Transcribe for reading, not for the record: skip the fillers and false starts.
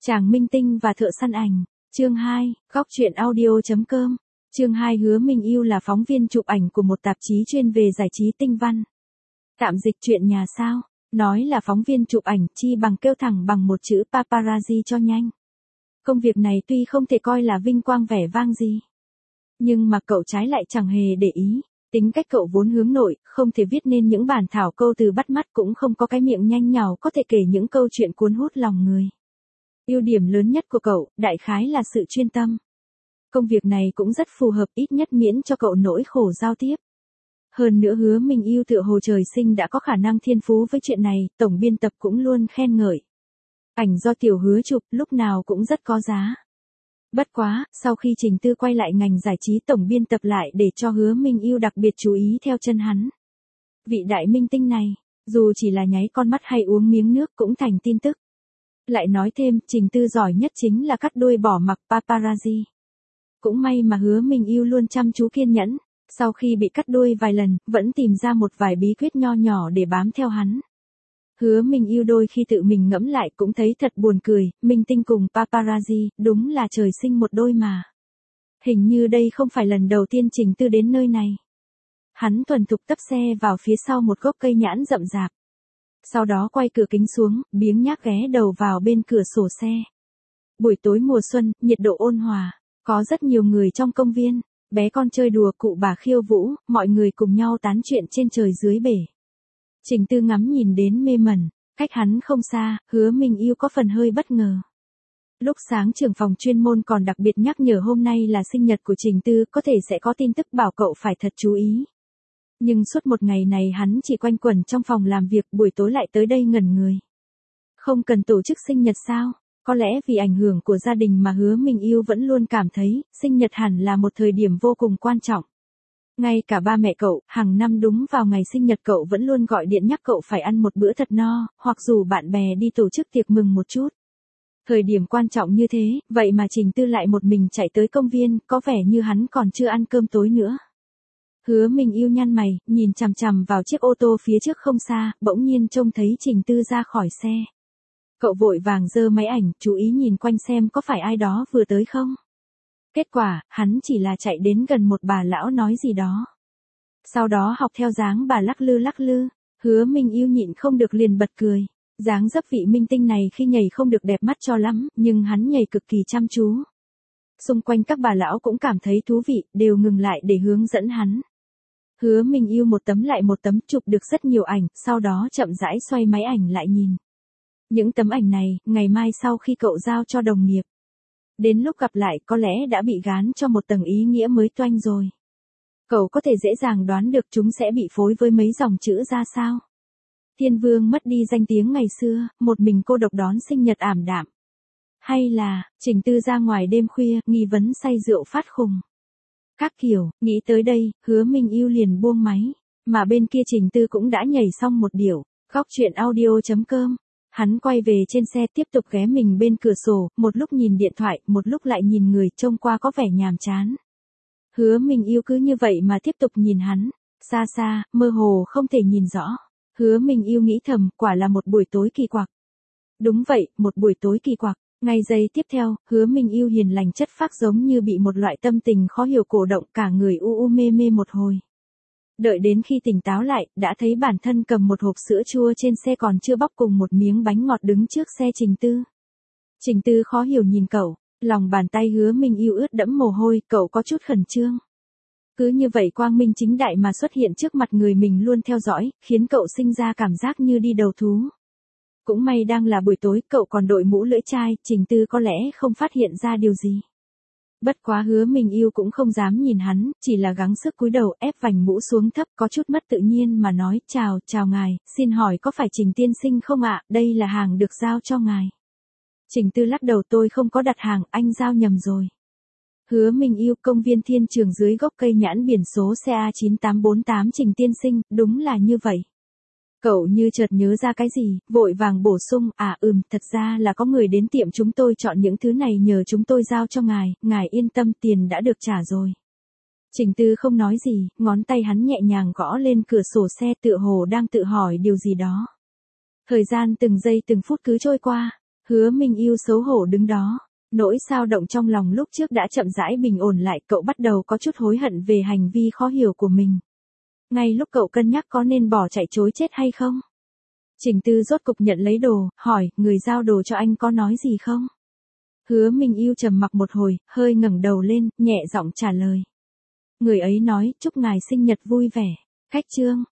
Chàng minh tinh và thợ săn ảnh. Chương 2, góc truyện audio.com. Chương 2 Hứa Minh Yêu là phóng viên chụp ảnh của một tạp chí chuyên về giải trí tinh văn. Tạm dịch chuyện nhà sao, nói là phóng viên chụp ảnh chi bằng kêu thẳng bằng một chữ paparazzi cho nhanh. Công việc này tuy không thể coi là vinh quang vẻ vang gì, nhưng mà cậu trái lại chẳng hề để ý. Tính cách cậu vốn hướng nội, không thể viết nên những bản thảo câu từ bắt mắt, cũng không có cái miệng nhanh nhảu có thể kể những câu chuyện cuốn hút lòng người. Ưu điểm lớn nhất của cậu, đại khái là sự chuyên tâm. Công việc này cũng rất phù hợp, ít nhất miễn cho cậu nỗi khổ giao tiếp. Hơn nữa Hứa Minh Yêu tựa hồ trời sinh đã có khả năng thiên phú với chuyện này, tổng biên tập cũng luôn khen ngợi. Ảnh do Tiểu Hứa chụp lúc nào cũng rất có giá. Bất quá, sau khi Trình Tư quay lại ngành giải trí, tổng biên tập lại để cho Hứa Minh Yêu đặc biệt chú ý theo chân hắn. Vị đại minh tinh này, dù chỉ là nháy con mắt hay uống miếng nước cũng thành tin tức. Lại nói thêm, Trình Tư giỏi nhất chính là cắt đuôi bỏ mặc paparazzi. Cũng may mà Hứa Minh Yêu luôn chăm chú kiên nhẫn, sau khi bị cắt đuôi vài lần, vẫn tìm ra một vài bí quyết nho nhỏ để bám theo hắn. Hứa Minh Yêu đôi khi tự mình ngẫm lại cũng thấy thật buồn cười, minh tinh cùng paparazzi, đúng là trời sinh một đôi mà. Hình như đây không phải lần đầu tiên Trình Tư đến nơi này. Hắn thuần thục tấp xe vào phía sau một gốc cây nhãn rậm rạp. Sau đó quay cửa kính xuống, biếng nhác ghé đầu vào bên cửa sổ xe. Buổi tối mùa xuân, nhiệt độ ôn hòa, có rất nhiều người trong công viên, bé con chơi đùa, cụ bà khiêu vũ, mọi người cùng nhau tán chuyện trên trời dưới bể. Trình Tư ngắm nhìn đến mê mẩn, cách hắn không xa, Hứa Minh Yêu có phần hơi bất ngờ. Lúc sáng trưởng phòng chuyên môn còn đặc biệt nhắc nhở hôm nay là sinh nhật của Trình Tư, có thể sẽ có tin tức bảo cậu phải thật chú ý. Nhưng suốt một ngày này hắn chỉ quanh quẩn trong phòng làm việc, buổi tối lại tới đây ngẩn người. Không cần tổ chức sinh nhật sao? Có lẽ vì ảnh hưởng của gia đình mà Hứa Minh Yêu vẫn luôn cảm thấy, sinh nhật hẳn là một thời điểm vô cùng quan trọng. Ngay cả ba mẹ cậu, hàng năm đúng vào ngày sinh nhật cậu vẫn luôn gọi điện nhắc cậu phải ăn một bữa thật no, hoặc rủ bạn bè đi tổ chức tiệc mừng một chút. Thời điểm quan trọng như thế, vậy mà Trình Tư lại một mình chạy tới công viên, có vẻ như hắn còn chưa ăn cơm tối nữa. Hứa Minh Yêu nhăn mày, nhìn chằm chằm vào chiếc ô tô phía trước không xa, bỗng nhiên trông thấy Trình Tư ra khỏi xe. Cậu vội vàng giơ máy ảnh, chú ý nhìn quanh xem có phải ai đó vừa tới không. Kết quả, hắn chỉ là chạy đến gần một bà lão nói gì đó. Sau đó học theo dáng bà lắc lư, Hứa Minh Yêu nhịn không được liền bật cười. Dáng dấp vị minh tinh này khi nhảy không được đẹp mắt cho lắm, nhưng hắn nhảy cực kỳ chăm chú. Xung quanh các bà lão cũng cảm thấy thú vị, đều ngừng lại để hướng dẫn hắn. Hứa Minh Yêu một tấm lại một tấm chụp được rất nhiều ảnh, sau đó chậm rãi xoay máy ảnh lại nhìn. Những tấm ảnh này, ngày mai sau khi cậu giao cho đồng nghiệp, đến lúc gặp lại có lẽ đã bị gán cho một tầng ý nghĩa mới toanh rồi. Cậu có thể dễ dàng đoán được chúng sẽ bị phối với mấy dòng chữ ra sao. Thiên Vương mất đi danh tiếng ngày xưa, một mình cô độc đón sinh nhật ảm đạm. Hay là, Trình Tư ra ngoài đêm khuya, nghi vấn say rượu phát khùng. Các kiểu, nghĩ tới đây, Hứa Minh Yêu liền buông máy, mà bên kia Trình Tư cũng đã nhảy xong một điệu. Góc truyện audio.com. Hắn quay về trên xe tiếp tục ghé mình bên cửa sổ, một lúc nhìn điện thoại, một lúc lại nhìn người trông qua có vẻ nhàm chán. Hứa Minh Yêu cứ như vậy mà tiếp tục nhìn hắn, xa xa, mơ hồ không thể nhìn rõ. Hứa Minh Yêu nghĩ thầm, quả là một buổi tối kỳ quặc. Đúng vậy, một buổi tối kỳ quặc. Ngay giây tiếp theo, Hứa Minh Yêu hiền lành chất phác giống như bị một loại tâm tình khó hiểu cổ động, cả người u mê mê một hồi. Đợi đến khi tỉnh táo lại, đã thấy bản thân cầm một hộp sữa chua trên xe còn chưa bóc cùng một miếng bánh ngọt đứng trước xe Trình Tư. Trình Tư khó hiểu nhìn cậu, lòng bàn tay Hứa Minh Yêu ướt đẫm mồ hôi, cậu có chút khẩn trương. Cứ như vậy quang minh chính đại mà xuất hiện trước mặt người mình luôn theo dõi, khiến cậu sinh ra cảm giác như đi đầu thú. Cũng may đang là buổi tối, cậu còn đội mũ lưỡi chai, Trình Tư có lẽ không phát hiện ra điều gì. Bất quá Hứa Minh Yêu cũng không dám nhìn hắn, chỉ là gắng sức cúi đầu ép vành mũ xuống thấp, có chút mất tự nhiên mà nói, chào ngài, xin hỏi có phải Trình tiên sinh không ạ, đây là hàng được giao cho ngài. Trình Tư lắc đầu, tôi không có đặt hàng, anh giao nhầm rồi. Hứa Minh Yêu, công viên Thiên Trường dưới gốc cây nhãn biển số xe A9848, Trình tiên sinh, đúng là như vậy. Cậu như chợt nhớ ra cái gì, vội vàng bổ sung, thật ra là có người đến tiệm chúng tôi chọn những thứ này nhờ chúng tôi giao cho ngài yên tâm, tiền đã được trả rồi. Trình Tư không nói gì, ngón tay hắn nhẹ nhàng gõ lên cửa sổ xe, tựa hồ đang tự hỏi điều gì đó. Thời gian từng giây từng phút cứ trôi qua, Hứa Minh Yêu xấu hổ đứng đó. Nỗi xao động trong lòng lúc trước đã chậm rãi bình ổn lại, cậu bắt đầu có chút hối hận về hành vi khó hiểu của mình. Ngay lúc cậu cân nhắc có nên bỏ chạy chối chết hay không. Trình Tư rốt cục nhận lấy đồ, hỏi, người giao đồ cho anh có nói gì không? Hứa Minh Yêu trầm mặc một hồi, hơi ngẩng đầu lên, nhẹ giọng trả lời. Người ấy nói, chúc ngài sinh nhật vui vẻ. Khách Trương,